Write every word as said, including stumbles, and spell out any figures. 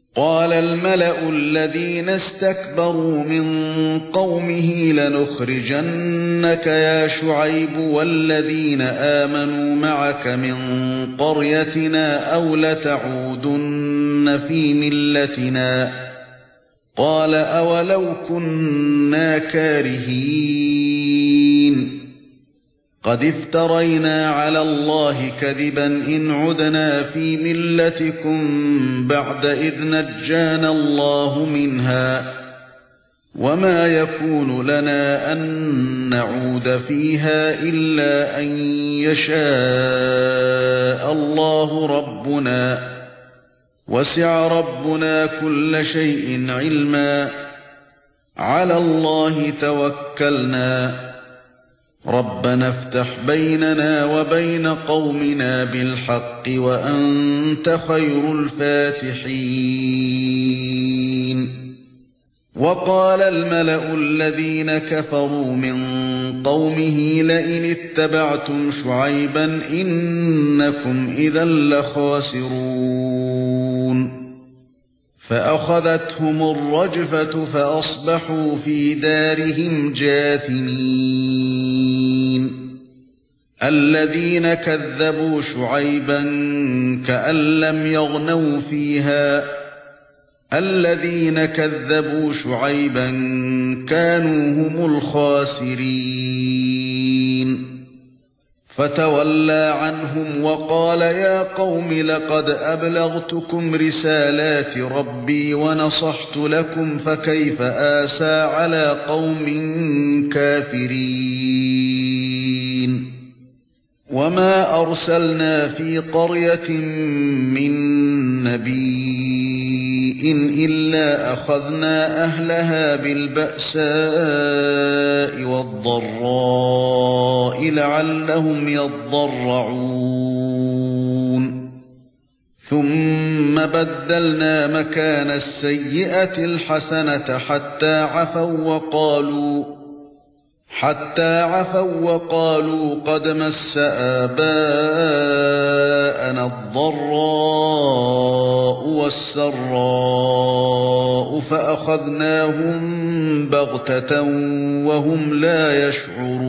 قال الملأ الذين استكبروا من قومه لنخرجنك يا شعيب والذين آمنوا معك من قريتنا أو لتعودن في ملتنا قال أولو كنا كارهين قد افترينا على الله كذبا إن عدنا في ملتكم بعد إذ نجانا الله منها وما يكون لنا أن نعود فيها إلا أن يشاء الله ربنا وسع ربنا كل شيء علما على الله توكلنا ربنا افتح بيننا وبين قومنا بالحق وأنت خير الفاتحين وقال الملأ الذين كفروا من قومه لئن اتبعتم شعيبا إنكم إذا لخاسرون فأخذتهم الرجفة فأصبحوا في دارهم جاثمين الذين كذبوا شعيبا كأن لم يغنوا فيها الذين كذبوا شعيبا كانوا هم الخاسرين فتولى عنهم وقال يا قوم لقد أبلغتكم رسالات ربي ونصحت لكم فكيف آسى على قوم كافرين وما أرسلنا في قرية من نبي إلا أخذنا أهلها بالبأساء والضراء لعلهم يضرعون ثم بدلنا مكان السيئة الحسنة حتى عفوا وقالوا حتى عفوا وقالوا قد مس آباءنا الضراء والسراء فأخذناهم بغتة وهم لا يشعرون